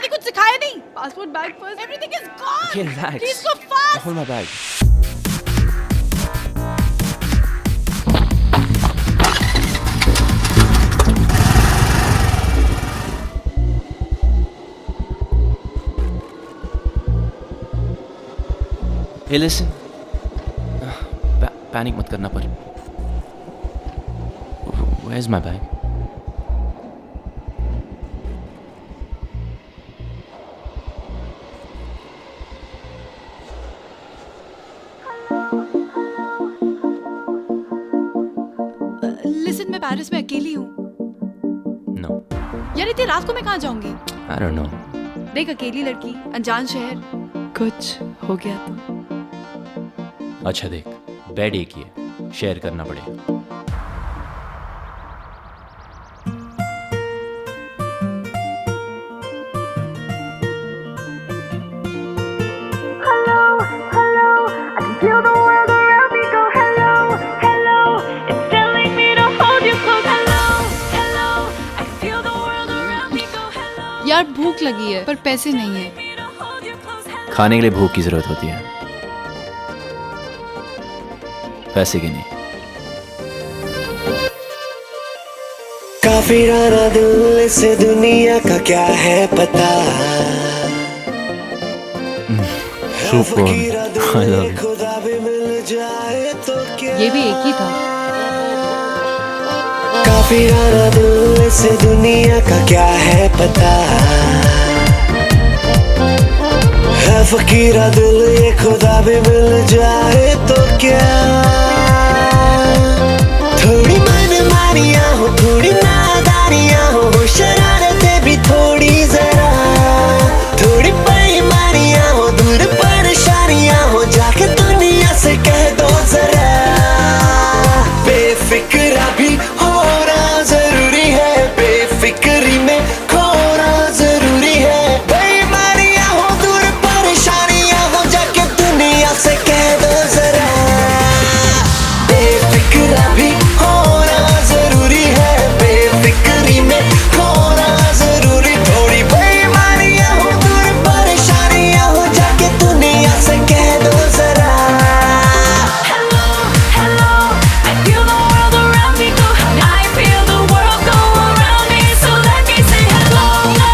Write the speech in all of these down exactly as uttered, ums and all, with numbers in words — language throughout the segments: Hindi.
मैंने कुछ सिखाया नहीं। Passport, bag, purse, everything is gone. Okay, relax. Please go fast. Hold my bag. Hey, listen. Pa- panic मत करना पर. Where's my bag? लिसन, मैं पेरिस में अकेली हूँ। No. यार इतनी रात को मैं कहाँ जाऊंगी? I don't know. देख, अकेली लड़की, अनजान शहर, कुछ हो गया तो। अच्छा देख, बेड एक ही है, शेयर करना पड़ेगा। यार भूख लगी है पर पैसे नहीं है। खाने के लिए भूख की जरूरत होती है, पैसे की नहीं। काफिराना दिल से दुनिया का क्या है पता। Super, I love you. खुदा भी मिल जाए तो क्या। ये भी एक ही था। काफिराना दिल से दुनिया का क्या है पता। है फकीरा दिल ये खुदा भी मिल जाए तो क्या। थोड़ी मनमानियाँ हो, थोड़ी नादानियाँ हो, शरारतें भी थोड़ी जरा। थोड़ी बेईमानियाँ हो, दूर परेशानियाँ हो, जाके दुनिया से कह दो जरा। बेफिक्रा भी होना जरूरी है, बेफिक्री में खोना जरूरी है। बेईमानियाँ हो, दूर परेशानियाँ हो, जाके दुनिया से कह दो जरा। बेफिक्रा भी होना जरूरी है, बेफिक्री में खोना जरूरी। थोड़ी बेईमानियाँ हो, दूर परेशानियाँ हो, जाके दुनिया से कह दो जरा। Hello, hello, I feel the world around me go. I feel the world go around me, so let me say hello.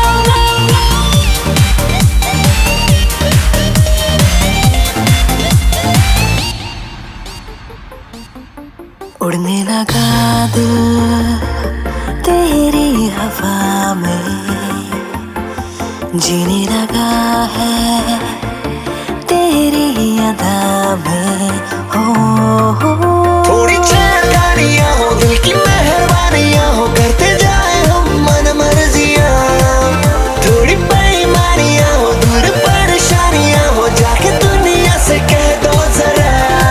उड़ने लगा दिल तेरी हवा में, जीने लगा है तेरी अदा में। हो हो थोड़ी चैतानियाँ हो, दिल की मेहरबानियाँ हो, करते जाए हम मन मर्जियाँ। थोड़ी बेईमानियाँ हो, दूर परेशानियाँ हो, जाके दुनिया से कह दो जरा।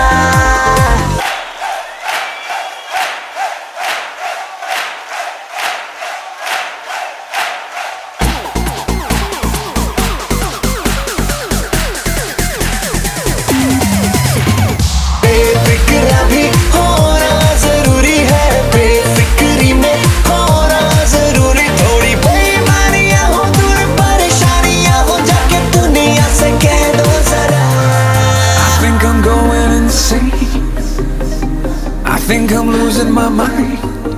बेफिक्रा भी होना जरूरी है, बेफिक्री में खोना जरूरी। थोड़ी बेईमानियाँ हो, दूर परेशानियाँ हो, जाके दुनिया से कह दो जरा। I think I'm going insane. I think I'm losing my mind.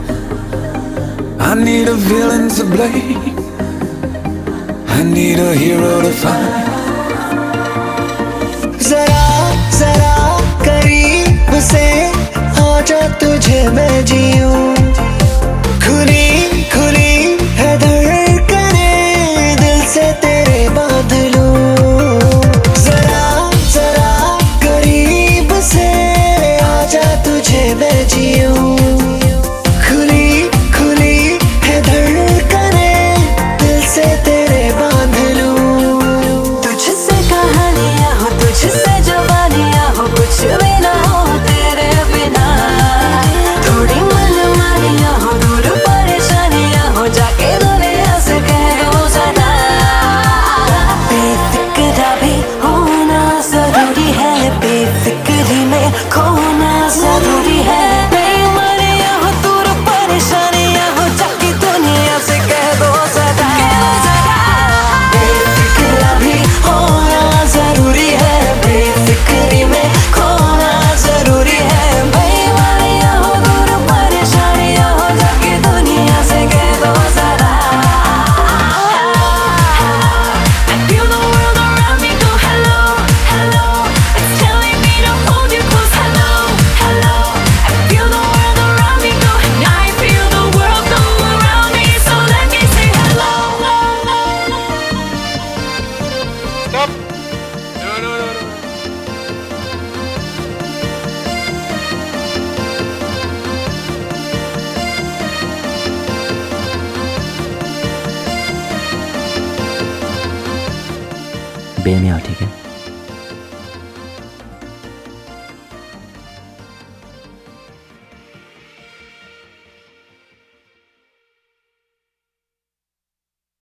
I need a villain to blame. I need a hero to find. जरा जरा करीब से आजा, तुझे मैं जीऊं। खुली खुली है धड़कनें, दिल से तेरे बांध लूं। जरा जरा करीब से आजा, तुझे मैं जीऊं। खुली खुली है धड़कनें, दिल से तेरे बांध लूं। तुझसे कहानियाँ हो, तुझसे जवानियाँ हो, कुछ भी ना हो तेरे बिना। थोड़ी मनमानी बे में आओ, ठीक है?